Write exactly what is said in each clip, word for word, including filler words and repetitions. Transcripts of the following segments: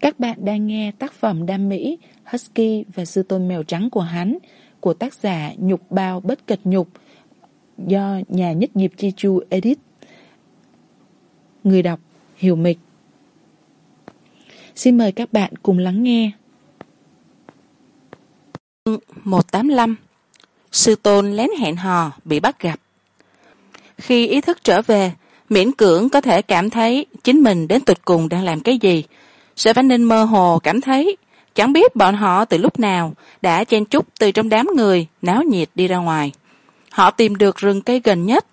Các bạn đang nghe tác phẩm đam mỹ Husky và Sư Tôn Mèo Trắng của hắn của tác giả Nhục Bao Bất Cật Nhục do nhà Nhất Nghiệp Chi Chu edit. Người đọc Hiểu Mịch. Xin mời các bạn cùng lắng nghe. một tám lăm. Sư Tôn lén hẹn hò bị bắt gặp. Khi ý thức trở về, miễn cưỡng có thể cảm thấy chính mình đến tột cùng đang làm cái gì. Sở Vãn Ninh mơ hồ cảm thấy chẳng biết bọn họ từ lúc nào đã chen chúc từ trong đám người náo nhiệt đi ra ngoài. Họ tìm được rừng cây gần nhất.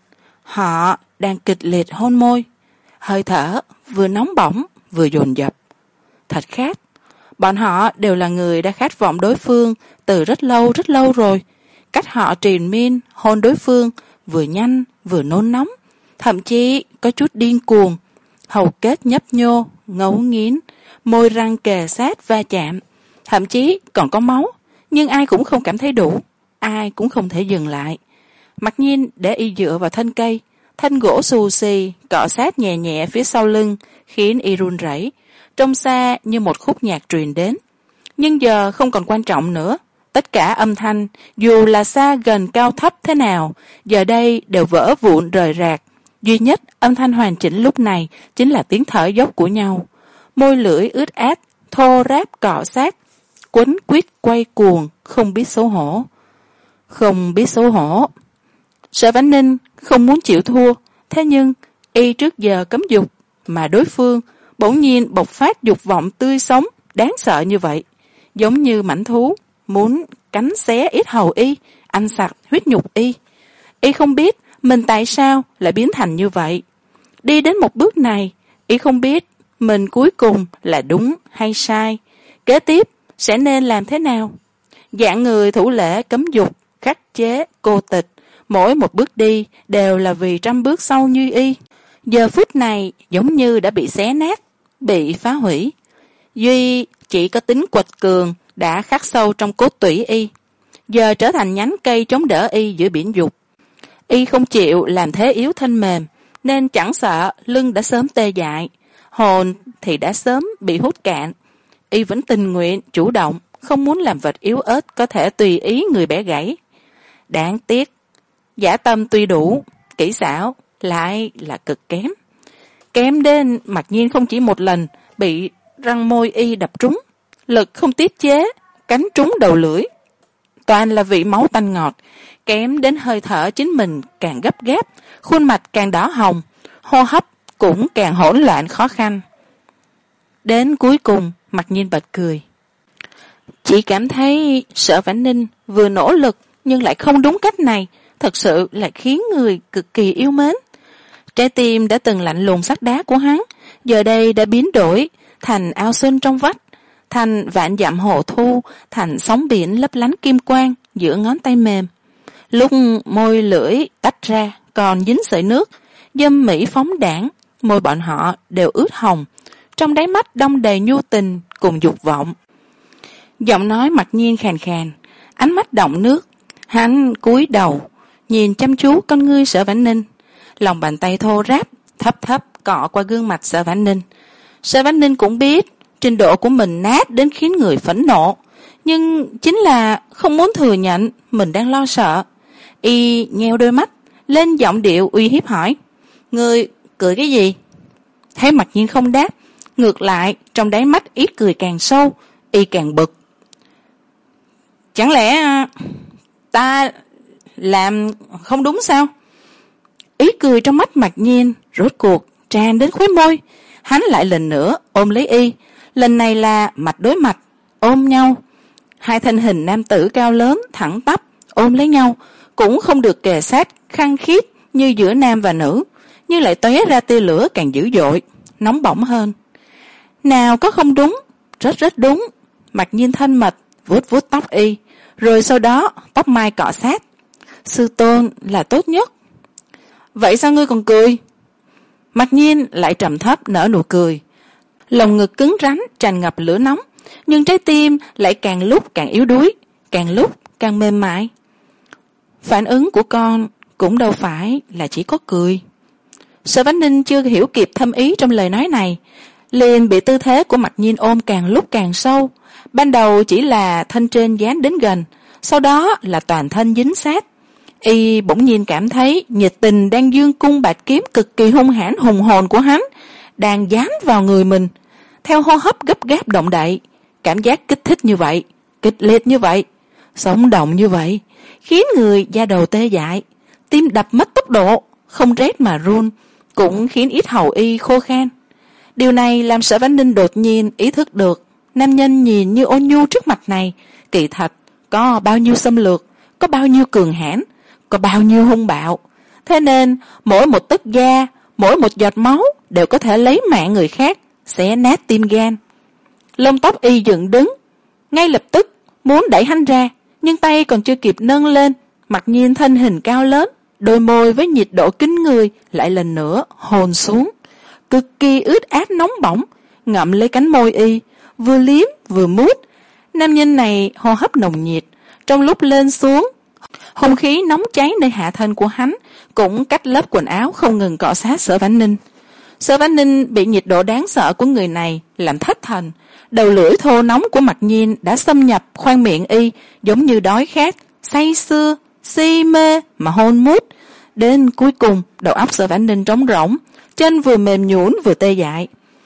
Họ đang kịch liệt hôn môi. Hơi thở vừa nóng bỏng vừa dồn dập. Thật khác. Bọn họ đều là người đã khát vọng đối phương từ rất lâu rất lâu rồi. Cách họ triền miên hôn đối phương vừa nhanh vừa nôn nóng, thậm chí có chút điên cuồng. Hầu kết nhấp nhô, ngấu nghiến, môi răng kề sát va chạm, thậm chí còn có máu, nhưng ai cũng không cảm thấy đủ, ai cũng không thể dừng lại. Mặc nhiên để y dựa vào thân cây, thanh gỗ xù xì cọ sát nhẹ nhẹ phía sau lưng, khiến y run rẩy, trông xa như một khúc nhạc truyền đến. Nhưng giờ không còn quan trọng nữa. Tất cả âm thanh, dù là xa gần cao thấp thế nào, giờ đây đều vỡ vụn rời rạc. Duy nhất âm thanh hoàn chỉnh lúc này chính là tiếng thở dốc của nhau. Môi lưỡi ướt át, thô ráp cọ sát, quấn quýt quay cuồng, không biết xấu hổ. Không biết xấu hổ. Sở Vãn Ninh không muốn chịu thua, thế nhưng y trước giờ cấm dục, mà đối phương bỗng nhiên bộc phát dục vọng tươi sống, đáng sợ như vậy. Giống như mãnh thú, muốn cắn xé ít hầu y, ăn sạch huyết nhục y. Y không biết mình tại sao lại biến thành như vậy. Đi đến một bước này, y không biết mình cuối cùng là đúng hay sai. Kế tiếp sẽ nên làm thế nào? Dạng người thủ lễ cấm dục, khắc chế, cô tịch, mỗi một bước đi đều là vì trăm bước sau như y. Giờ phút này giống như đã bị xé nát, bị phá hủy. Duy chỉ có tính quật cường đã khắc sâu trong cốt tủy y, giờ trở thành nhánh cây chống đỡ y giữa biển dục. Y không chịu làm thế yếu thân mềm, nên chẳng sợ lưng đã sớm tê dại, hồn thì đã sớm bị hút cạn. Y vẫn tình nguyện chủ động, không muốn làm vật yếu ớt có thể tùy ý người bẻ gãy. Đáng tiếc, dã tâm tuy đủ, kỹ xảo lại là cực kém. Kém đến mặc nhiên không chỉ một lần bị răng môi y đập trúng, lực không tiết chế, cắn trúng đầu lưỡi. Toàn là vị máu tanh ngọt, kém đến hơi thở chính mình càng gấp gáp, khuôn mặt càng đỏ hồng, hô hấp cũng càng hỗn loạn khó khăn. Đến cuối cùng, Mặc Nhiên bật cười. Chỉ cảm thấy Sở Vãn Ninh vừa nỗ lực nhưng lại không đúng cách này, thật sự là khiến người cực kỳ yêu mến. Trái tim đã từng lạnh lùng sắt đá của hắn, giờ đây đã biến đổi thành ao xuân trong vắt, thành vạn dặm hồ thu, thành sóng biển lấp lánh kim quang giữa ngón tay mềm. Lúc môi lưỡi tách ra còn dính sợi nước, dâm mỹ phóng đãng, môi bọn họ đều ướt hồng, trong đáy mắt đong đầy nhu tình cùng dục vọng. Giọng nói Mặc Nhiên khàn khàn, ánh mắt đọng nước. Hắn cúi đầu nhìn chăm chú con ngươi Sở Vãn Ninh, lòng bàn tay thô ráp thấp thấp cọ qua gương mặt Sở Vãn Ninh. Sở Vãn Ninh cũng biết trình độ của mình nát đến khiến người phẫn nộ, nhưng chính là không muốn thừa nhận mình đang lo sợ. Y nheo đôi mắt lên, giọng điệu uy hiếp hỏi: "Ngươi cười cái gì?" Thấy Mặc Nhiên không đáp, ngược lại trong đáy mắt ý cười càng sâu, y càng bực. "Chẳng lẽ ta làm không đúng sao?" Ý cười trong mắt Mặc Nhiên rốt cuộc tràn đến khóe môi. Hắn lại lần nữa ôm lấy y, lần này là mặt đối mặt, ôm nhau. Hai thân hình nam tử cao lớn thẳng tắp ôm lấy nhau, cũng không được kề sát khăng khít như giữa nam và nữ, nhưng lại tóe ra tia lửa càng dữ dội, nóng bỏng hơn. Nào có không đúng, rất rất đúng. Mặc Nhiên thân mật vuốt vuốt tóc y, rồi sau đó tóc mai cọ sát. "Sư tôn là tốt nhất." "Vậy sao ngươi còn cười?" Mặc Nhiên lại trầm thấp nở nụ cười. Lồng ngực cứng rắn tràn ngập lửa nóng, nhưng trái tim lại càng lúc càng yếu đuối, càng lúc càng mềm mại. Phản ứng của con cũng đâu phải là chỉ có cười. Sở Vãn Ninh chưa hiểu kịp thâm ý trong lời nói này, liền bị tư thế của Mặc Nhiên ôm càng lúc càng sâu. Ban đầu chỉ là thân trên dán đến gần, sau đó là toàn thân dính sát. Y bỗng nhiên cảm thấy nhiệt tình đang dương cung bạt kiếm cực kỳ hung hãn hùng hồn của hắn đang dán vào người mình. Theo hô hấp gấp gáp động đậy, cảm giác kích thích như vậy, kịch liệt như vậy, sống động như vậy, khiến người da đầu tê dại, tim đập mất tốc độ, không rét mà run, cũng khiến yết hầu y khô khan. Điều này làm Sở Vãn Ninh đột nhiên ý thức được nam nhân nhìn như ôn nhu trước mặt này kỳ thật có bao nhiêu xâm lược, có bao nhiêu cường hãn, có bao nhiêu hung bạo. Thế nên mỗi một tấc da, mỗi một giọt máu đều có thể lấy mạng người khác, xé nát tim gan. Lông tóc y dựng đứng, ngay lập tức muốn đẩy hắn ra, nhưng tay còn chưa kịp nâng lên, Mặc Nhiên thân hình cao lớn, đôi môi với nhiệt độ kinh người lại lần nữa hôn xuống, cực kỳ ướt át nóng bỏng, ngậm lấy cánh môi y, vừa liếm vừa mút. Nam nhân này hô hấp nồng nhiệt, trong lúc lên xuống, hung khí nóng cháy nơi hạ thân của hắn cũng cách lớp quần áo không ngừng cọ sát Sở Vãn Ninh. Sở Vãn Ninh bị nhiệt độ đáng sợ của người này làm thất thần, đầu lưỡi thô nóng của Mặc Nhiên đã xâm nhập khoang miệng y, giống như đói khát, say sưa, si mê mà hôn mút. Đến cuối cùng đầu óc Sở Vãn Ninh trống rỗng, chân vừa mềm nhũn vừa tê dại.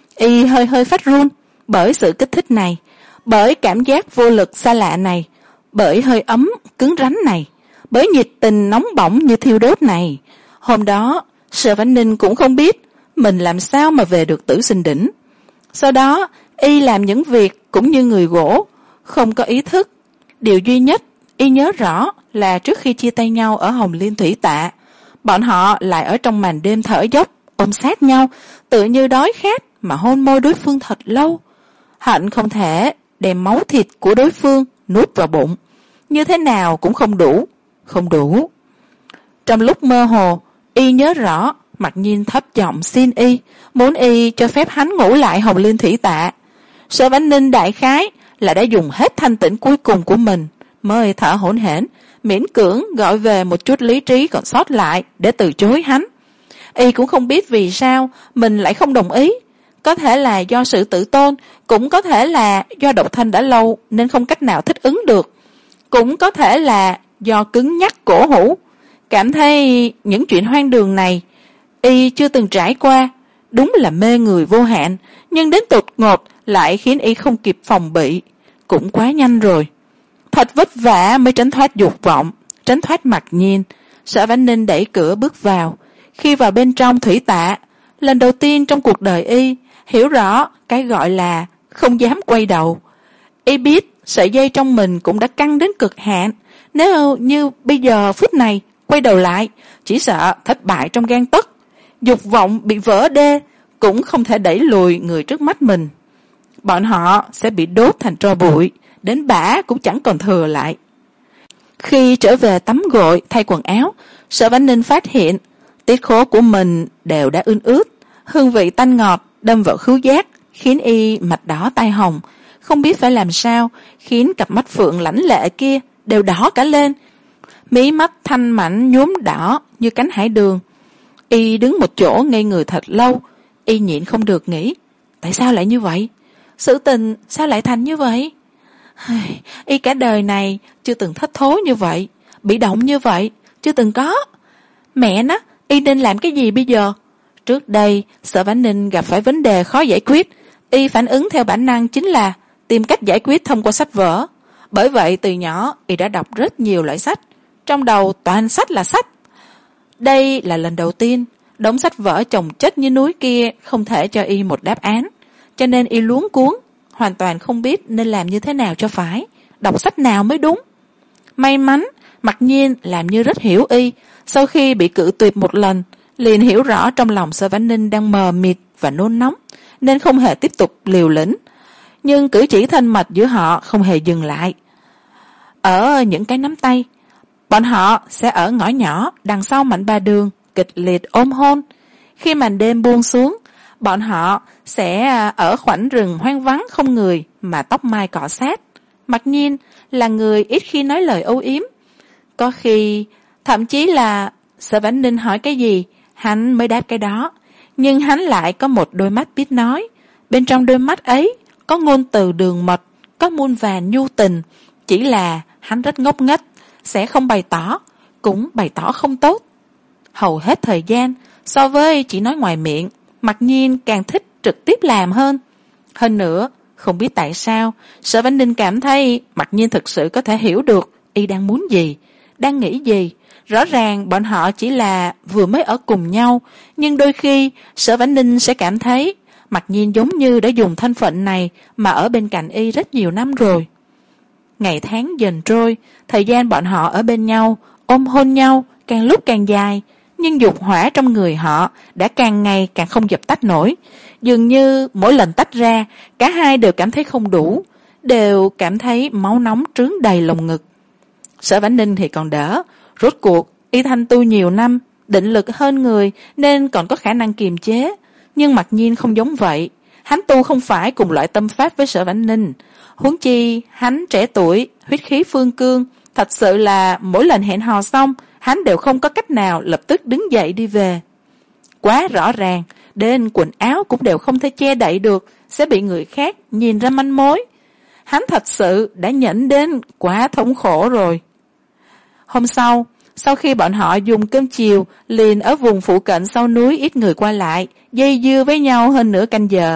Y hơi hơi phát run bởi sự kích thích này, bởi cảm giác vô lực xa lạ này, bởi hơi ấm cứng rắn này, bởi nhiệt tình nóng bỏng như thiêu đốt này. Hôm đó Sở Vãn Ninh cũng không biết mình làm sao mà về được Tử Sinh Đỉnh. Sau đó y làm những việc cũng như người gỗ, không có ý thức. Điều duy nhất y nhớ rõ là trước khi chia tay nhau ở Hồng Liên Thủy Tạ, bọn họ lại ở trong màn đêm thở dốc ôm sát nhau, tự như đói khát mà hôn môi đối phương thật lâu, hận không thể đem máu thịt của đối phương nuốt vào bụng, như thế nào cũng không đủ, không đủ. Trong lúc mơ hồ, y nhớ rõ Mặc Nhiên thấp giọng xin y, muốn y cho phép hắn ngủ lại Hồng Liên Thủy Tạ. Sở Vãn Ninh đại khái là đã dùng hết thanh tĩnh cuối cùng của mình mới thở hổn hển, miễn cưỡng gọi về một chút lý trí còn sót lại để từ chối hắn. Y cũng không biết vì sao mình lại không đồng ý, có thể là do sự tự tôn, cũng có thể là do độc thân đã lâu nên không cách nào thích ứng được, cũng có thể là do cứng nhắc cổ hủ, cảm thấy những chuyện hoang đường này y chưa từng trải qua, đúng là mê người vô hạn, nhưng đến tột ngột lại khiến y không kịp phòng bị, cũng quá nhanh rồi. Thật vất vả mới tránh thoát dục vọng, tránh thoát Mặc Nhiên. Sở Vãn Ninh đẩy cửa bước vào. Khi vào bên trong thủy tạ, lần đầu tiên trong cuộc đời y hiểu rõ cái gọi là không dám quay đầu. Y biết sợi dây trong mình cũng đã căng đến cực hạn, nếu như bây giờ phút này quay đầu lại, chỉ sợ thất bại trong gang tấc, dục vọng bị vỡ đê, cũng không thể đẩy lùi người trước mắt mình. Bọn họ sẽ bị đốt thành tro bụi, đến bã cũng chẳng còn thừa lại. Khi trở về tắm gội thay quần áo, Sở Vãn Ninh phát hiện tiết khố của mình đều đã ươn ướt, hương vị tanh ngọt đâm vào khứu giác, khiến y mặt đỏ tai hồng, không biết phải làm sao, khiến cặp mắt phượng lãnh lệ kia đều đỏ cả lên, mí mắt thanh mảnh nhuốm đỏ như cánh hải đường. Y đứng một chỗ ngây người thật lâu, y nhịn không được nghĩ, tại sao lại như vậy? Sự tình sao lại thành như vậy? Y cả đời này chưa từng thất thố như vậy, bị động như vậy, chưa từng có. Mẹ nó, y nên làm cái gì bây giờ? Trước đây Sở Vãn Ninh gặp phải vấn đề khó giải quyết, y phản ứng theo bản năng chính là tìm cách giải quyết thông qua sách vở. Bởi vậy từ nhỏ y đã đọc rất nhiều loại sách, trong đầu toàn sách là sách. Đây là lần đầu tiên đống sách vở chồng chất như núi kia không thể cho y một đáp án, cho nên y luống cuống, hoàn toàn không biết nên làm như thế nào cho phải, đọc sách nào mới đúng. May mắn Mặc Nhiên làm như rất hiểu y, sau khi bị cự tuyệt một lần liền hiểu rõ trong lòng Sở Vãn Ninh đang mờ mịt và nôn nóng, nên không hề tiếp tục liều lĩnh. Nhưng cử chỉ thân mật giữa họ không hề dừng lại. Ở những cái nắm tay, bọn họ sẽ ở ngõ nhỏ đằng sau mảnh ba đường kịch liệt ôm hôn. Khi màn đêm buông xuống, bọn họ sẽ ở khoảnh rừng hoang vắng không người mà tóc mai cọ sát. Mặc Nhiên là người ít khi nói lời âu yếm, có khi thậm chí là Sở Vãn Ninh hỏi cái gì hắn mới đáp cái đó, nhưng hắn lại có một đôi mắt biết nói, Bên trong đôi mắt ấy có ngôn từ đường mật, có muôn vàn nhu tình, chỉ là hắn rất ngốc nghếch, sẽ không bày tỏ, cũng bày tỏ không tốt. Hầu hết thời gian, so với chỉ nói ngoài miệng, Mặc Nhiên càng thích trực tiếp làm hơn. Hơn nữa, không biết tại sao, Sở Vãn Ninh cảm thấy Mặc Nhiên thực sự có thể hiểu được y đang muốn gì, đang nghĩ gì. Rõ ràng bọn họ chỉ là vừa mới ở cùng nhau, nhưng đôi khi Sở Vãn Ninh sẽ cảm thấy Mặc Nhiên giống như đã dùng thân phận này mà ở bên cạnh y rất nhiều năm rồi. Ngày tháng dần trôi, thời gian bọn họ ở bên nhau, ôm hôn nhau, càng lúc càng dài, nhưng dục hỏa trong người họ đã càng ngày càng không dập tắt nổi. Dường như mỗi lần tách ra, cả hai đều cảm thấy không đủ, đều cảm thấy máu nóng trướng đầy lồng ngực. Sở Vãn Ninh thì còn đỡ, rốt cuộc y thanh tu nhiều năm, định lực hơn người nên còn có khả năng kiềm chế. Nhưng Mặc Nhiên không giống vậy, hắn tu không phải cùng loại tâm pháp với Sở Vãn Ninh. Huống chi hắn trẻ tuổi, huyết khí phương cương, thật sự là mỗi lần hẹn hò xong, hắn đều không có cách nào lập tức đứng dậy đi về. Quá rõ ràng, đến quần áo cũng đều không thể che đậy được, sẽ bị người khác nhìn ra manh mối. Hắn thật sự đã nhẫn đến quá thống khổ rồi. Hôm sau, sau khi bọn họ dùng cơm chiều, liền ở vùng phụ cận sau núi ít người qua lại, dây dưa với nhau hơn nửa canh giờ.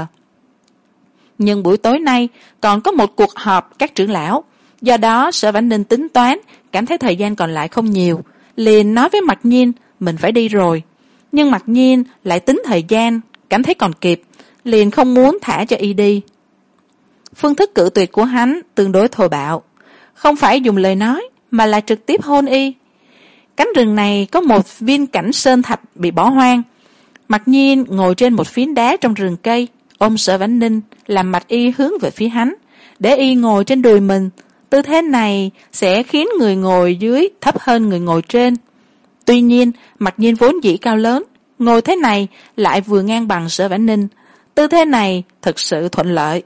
Nhưng buổi tối nay còn có một cuộc họp các trưởng lão, do đó Sở Vãn Ninh tính toán, cảm thấy thời gian còn lại không nhiều, liền nói với Mặc Nhiên mình phải đi rồi. Nhưng Mặc Nhiên lại tính thời gian, cảm thấy còn kịp, liền không muốn thả cho y đi. Phương thức cự tuyệt của hắn tương đối thô bạo, không phải dùng lời nói mà là trực tiếp hôn y. Cánh rừng này có một viên cảnh sơn thạch bị bỏ hoang. Mặc Nhiên ngồi trên một phiến đá trong rừng cây, ôm Sở Vãn Ninh, làm mạch y hướng về phía hắn, để y ngồi trên đùi mình. Tư thế này sẽ khiến người ngồi dưới thấp hơn người ngồi trên. Tuy nhiên, Mặc Nhiên vốn dĩ cao lớn, ngồi thế này lại vừa ngang bằng Sở Vãn Ninh. Tư thế này thực sự thuận lợi.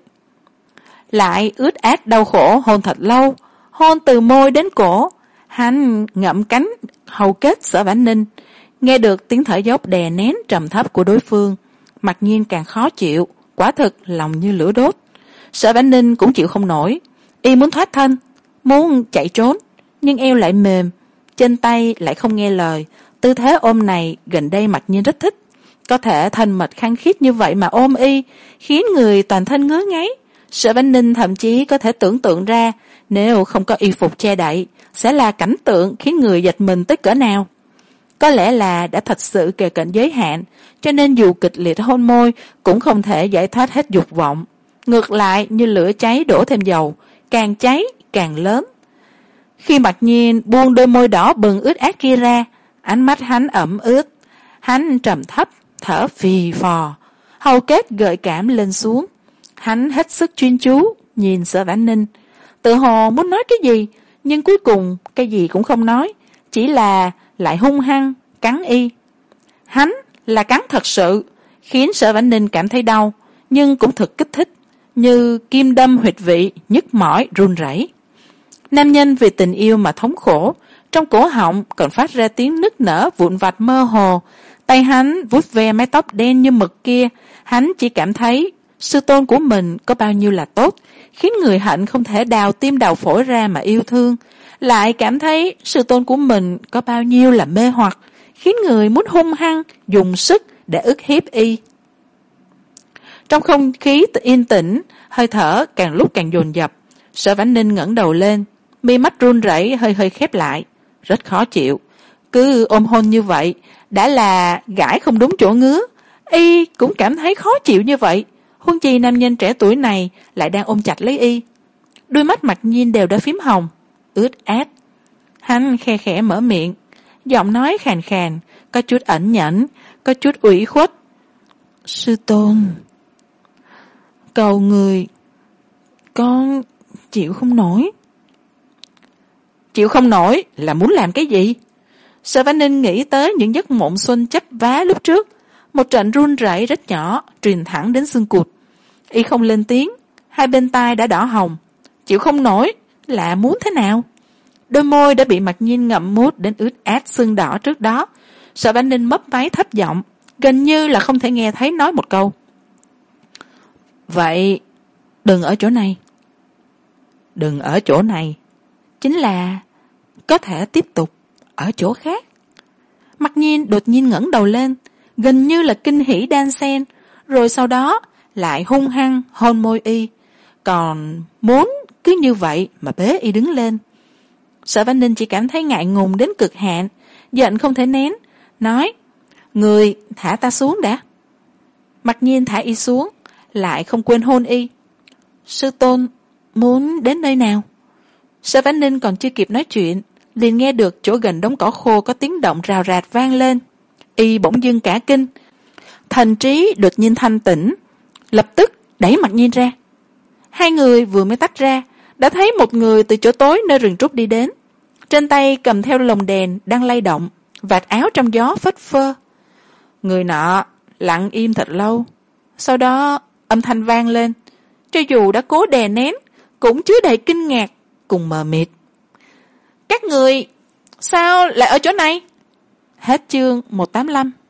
Lại ướt át đau khổ hôn thật lâu, hôn từ môi đến cổ. Hắn ngậm cánh hầu kết Sở Vãn Ninh, nghe được tiếng thở dốc đè nén trầm thấp của đối phương. Mặc Nhiên càng khó chịu, quả thực lòng như lửa đốt. Sở Vãn Ninh cũng chịu không nổi, y muốn thoát thân, muốn chạy trốn, nhưng eo lại mềm, chân tay lại không nghe lời. Tư thế ôm này gần đây Mặc Nhiên rất thích, có thể thân mật khăng khít như vậy mà ôm y, khiến người toàn thân ngứa ngáy. Sở Vãn Ninh thậm chí có thể tưởng tượng ra, nếu không có y phục che đậy, sẽ là cảnh tượng khiến người giật mình tới cỡ nào. Có lẽ là đã thật sự kề cận giới hạn, cho nên dù kịch liệt hôn môi cũng không thể giải thoát hết dục vọng. Ngược lại như lửa cháy đổ thêm dầu, càng cháy càng lớn. Khi Mặc Nhiên buông đôi môi đỏ bừng ướt át kia ra, ánh mắt hắn ẩm ướt, hắn trầm thấp, thở phì phò, hầu kết gợi cảm lên xuống. Hắn hết sức chuyên chú nhìn Sở Vãn Ninh, tự hồ muốn nói cái gì, nhưng cuối cùng cái gì cũng không nói, chỉ là lại hung hăng cắn y. Hắn là cắn thật sự, khiến Sở Vãn Ninh cảm thấy đau, nhưng cũng thật kích thích, như kim đâm huyệt vị, nhức mỏi run rẩy. Nam nhân vì tình yêu mà thống khổ, trong cổ họng còn phát ra tiếng nức nở vụn vặt mơ hồ. Tay hắn vuốt ve mái tóc đen như mực kia, hắn chỉ cảm thấy sư tôn của mình có bao nhiêu là tốt, khiến người hận không thể đào tim đào phổi ra mà yêu thương, lại cảm thấy sư tôn của mình có bao nhiêu là mê hoặc, khiến người muốn hung hăng dùng sức để ức hiếp y. Trong không khí yên tĩnh, hơi thở càng lúc càng dồn dập. Sở Vãn Ninh ngẩng đầu lên, mi mắt run rẩy hơi hơi khép lại, rất khó chịu. Cứ ôm hôn như vậy, đã là gãi không đúng chỗ ngứa, y cũng cảm thấy khó chịu như vậy. Huống chi nam nhân trẻ tuổi này lại đang ôm chặt lấy y. Đôi mắt Mặc Nhiên đều đã phím hồng, ướt át. Hắn khe khẽ mở miệng, giọng nói khàn khàn, có chút ẩn nhẫn, có chút ủy khuất. Sư tôn, cầu người, con chịu không nổi. Chịu không nổi là muốn làm cái gì? Sở Vãn Ninh nghĩ tới những giấc mộng xuân chấp vá lúc trước, một trận run rẩy rất nhỏ truyền thẳng đến xương cụt. Y không lên tiếng, hai bên tai đã đỏ hồng. Chịu không nổi là muốn thế nào? Đôi môi đã bị Mặc Nhiên ngậm mút đến ướt át sưng đỏ trước đó. Sở Vãn Ninh mấp máy thấp giọng, gần như là không thể nghe thấy nói một câu. Vậy đừng ở chỗ này. Đừng ở chỗ này chính là có thể tiếp tục ở chỗ khác. Mặc nhiên đột nhiên ngẩng đầu lên, gần như là kinh hỉ đan xen, rồi sau đó lại hung hăng hôn môi y, còn muốn cứ như vậy mà bế y đứng lên. Sở Văn Ninh chỉ cảm thấy ngại ngùng đến cực hạn, giận không thể nén, nói: người thả ta xuống đã. Mặc nhiên thả y xuống, lại không quên hôn y. Sư tôn muốn đến nơi nào? Sở Văn Ninh còn chưa kịp nói chuyện, liền nghe được chỗ gần đống cỏ khô có tiếng động rào rạt vang lên. Y bỗng dưng cả kinh, thần trí đột nhiên thanh tỉnh, lập tức đẩy Mặc nhiên ra. Hai người vừa mới tách ra, đã thấy một người từ chỗ tối nơi rừng trúc đi đến, trên tay cầm theo lồng đèn đang lay động, vạt áo trong gió phất phơ. Người nọ lặng im thật lâu, sau đó âm thanh vang lên, cho dù đã cố đè nén cũng chứa đầy kinh ngạc cùng mờ mịt. Các người sao lại ở chỗ này? Hết chương một tám lăm.